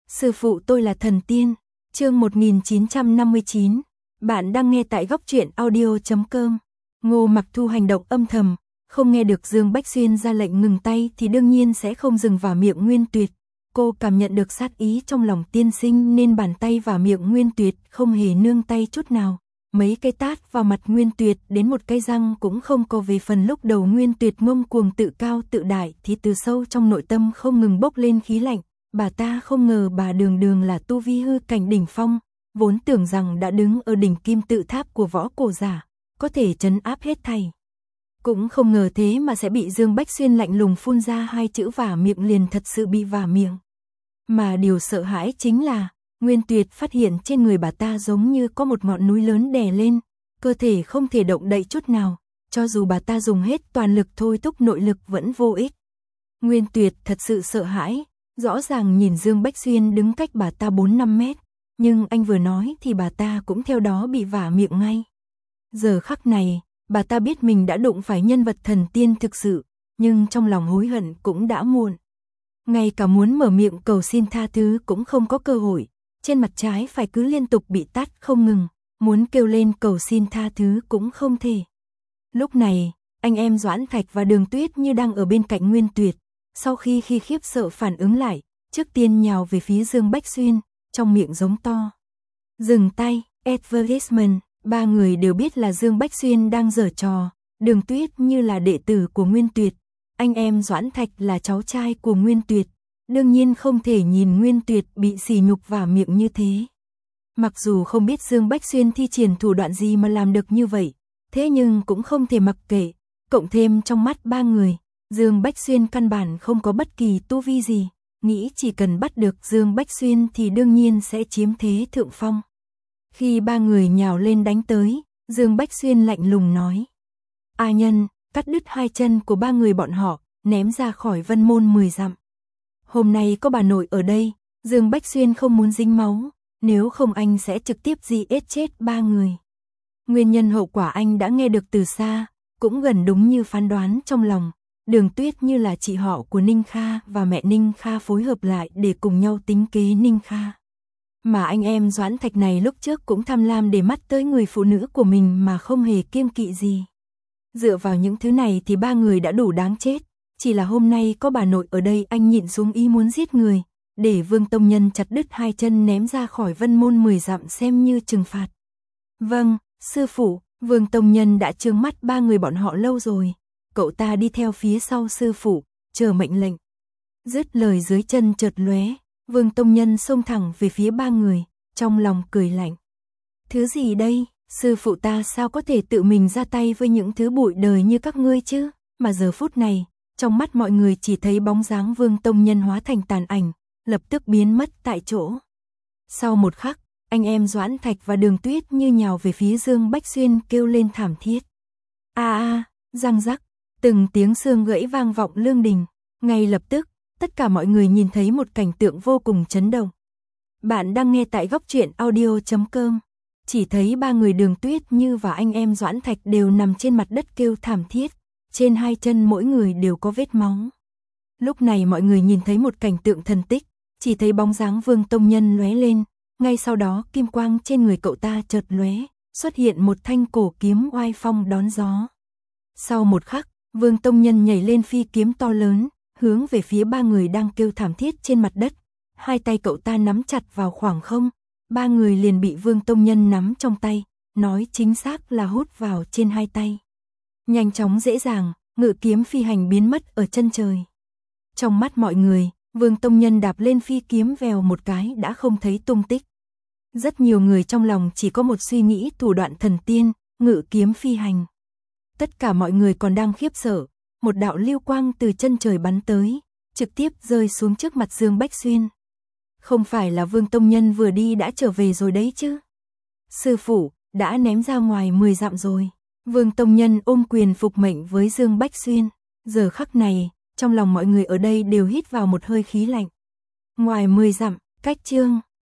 Sư phụ tôi là thần tiên. Chương 1959. Bạn đang nghe tại góc truyện audio.com. Ngô Mặc Thu hành động âm thầm, không nghe được Dương Bách Xuyên ra lệnh ngừng tay thì đương nhiên sẽ không dừng vào miệng Nguyên Tuyệt. Cô cảm nhận được sát ý trong lòng tiên sinh nên bàn tay vào miệng Nguyên Tuyệt không hề nương tay chút nào. Mấy cái tát vào mặt Nguyên Tuyệt đến một cái răng cũng không có. Về phần lúc đầu Nguyên Tuyệt ngông cuồng tự cao tự đại thì từ sâu trong nội tâm không ngừng bốc lên khí lạnh. Bà ta không ngờ bà đường đường là tu vi hư cảnh đỉnh phong, vốn tưởng rằng đã đứng ở đỉnh kim tự tháp của võ cổ giả, có thể trấn áp hết thảy. Cũng không ngờ thế mà sẽ bị Dương Bách Xuyên lạnh lùng phun ra hai chữ vả miệng liền thật sự bị vả miệng. Mà điều sợ hãi chính là, Nguyên Tuyệt phát hiện trên người bà ta giống như có một ngọn núi lớn đè lên, cơ thể không thể động đậy chút nào, cho dù bà ta dùng hết toàn lực thôi thúc nội lực vẫn vô ích. Nguyên Tuyệt thật sự sợ hãi, rõ ràng nhìn Dương Bách Xuyên đứng cách bà ta 4-5 mét, nhưng anh vừa nói thì bà ta cũng theo đó bị vả miệng ngay. Giờ khắc này, bà ta biết mình đã đụng phải nhân vật thần tiên thực sự, nhưng trong lòng hối hận cũng đã muộn. Ngay cả muốn mở miệng cầu xin tha thứ cũng không có cơ hội, trên mặt trái phải cứ liên tục bị tát không ngừng, muốn kêu lên cầu xin tha thứ cũng không thể. Lúc này, anh em Doãn Thạch và Đường Tuyết như đang ở bên cạnh Nguyên Tuyệt, sau khi khiếp sợ phản ứng lại, trước tiên nhào về phía Dương Bách Xuyên, trong miệng giống to. Dừng tay, advertisement, ba người đều biết là Dương Bách Xuyên đang giở trò, Đường Tuyết như là đệ tử của Nguyên Tuyệt, anh em Doãn Thạch là cháu trai của Nguyên Tuyệt, đương nhiên không thể nhìn Nguyên Tuyệt bị sỉ nhục vả miệng như thế. Mặc dù không biết Dương Bách Xuyên thi triển thủ đoạn gì mà làm được như vậy, thế nhưng cũng không thể mặc kệ, cộng thêm trong mắt ba người, Dương Bách Xuyên căn bản không có bất kỳ tu vi gì, nghĩ chỉ cần bắt được Dương Bách Xuyên thì đương nhiên sẽ chiếm thế thượng phong. Khi ba người nhào lên đánh tới, Dương Bách Xuyên lạnh lùng nói: A Nhân, cắt đứt hai chân của ba người bọn họ, ném ra khỏi Vân Môn 10 dặm. Hôm nay có bà nội ở đây, Dương Bách Xuyên không muốn dính máu, nếu không anh sẽ trực tiếp giết chết ba người. Nguyên nhân hậu quả anh đã nghe được từ xa, cũng gần đúng như phán đoán trong lòng. Đường Tuyết như là chị họ của Ninh Kha và mẹ Ninh Kha phối hợp lại để cùng nhau tính kế Ninh Kha. Mà anh em Doãn Thạch này lúc trước cũng tham lam để mắt tới người phụ nữ của mình mà không hề kiêng kỵ gì. Dựa vào những thứ này thì ba người đã đủ đáng chết, chỉ là hôm nay có bà nội ở đây anh nhịn xuống ý muốn giết người, để Vương Tông Nhân chặt đứt hai chân ném ra khỏi Vân Môn 10 dặm xem như trừng phạt. Vâng, sư phụ, Vương Tông Nhân đã trừng mắt ba người bọn họ lâu rồi. Cậu ta đi theo phía sau sư phụ, chờ mệnh lệnh. Dứt lời dưới chân chợt lóe, Vương Tông Nhân xông thẳng về phía ba người, trong lòng cười lạnh. Thứ gì đây, sư phụ ta sao có thể tự mình ra tay với những thứ bụi đời như các ngươi chứ? Mà giờ phút này, trong mắt mọi người chỉ thấy bóng dáng Vương Tông Nhân hóa thành tàn ảnh, lập tức biến mất tại chỗ. Sau một khắc, anh em Doãn Thạch và Đường Tuyết như nhào về phía Dương Bách Xuyên kêu lên thảm thiết. Răng rắc. Từng tiếng xương gãy vang vọng lương đình, ngay lập tức, tất cả mọi người nhìn thấy một cảnh tượng vô cùng chấn động. Bạn đang nghe tại góc truyện audio.com, chỉ thấy ba người Đường Tuyết Như và anh em Doãn Thạch đều nằm trên mặt đất kêu thảm thiết, trên hai chân mỗi người đều có vết máu. Lúc này mọi người nhìn thấy một cảnh tượng thần tích, chỉ thấy bóng dáng Vương Tông Nhân lóe lên, ngay sau đó kim quang trên người cậu ta chợt lóe, xuất hiện một thanh cổ kiếm oai phong đón gió. Sau một khắc, Vương Tông Nhân nhảy lên phi kiếm to lớn, hướng về phía ba người đang kêu thảm thiết trên mặt đất. Hai tay cậu ta nắm chặt vào khoảng không, ba người liền bị Vương Tông Nhân nắm trong tay, nói chính xác là hút vào trên hai tay. Nhanh chóng dễ dàng, ngự kiếm phi hành biến mất ở chân trời. Trong mắt mọi người, Vương Tông Nhân đạp lên phi kiếm vèo một cái đã không thấy tung tích. Rất nhiều người trong lòng chỉ có một suy nghĩ thủ đoạn thần tiên, ngự kiếm phi hành. Tất cả mọi người còn đang khiếp sợ, một đạo lưu quang từ chân trời bắn tới, trực tiếp rơi xuống trước mặt Dương Bách Xuyên. Không phải là Vương Tông Nhân vừa đi đã trở về rồi đấy chứ? Sư phụ, đã ném ra ngoài 10 dặm rồi. Vương Tông Nhân ôm quyền phục mệnh với Dương Bách Xuyên. Giờ khắc này, trong lòng mọi người ở đây đều hít vào một hơi khí lạnh. Ngoài 10 dặm, cách Chương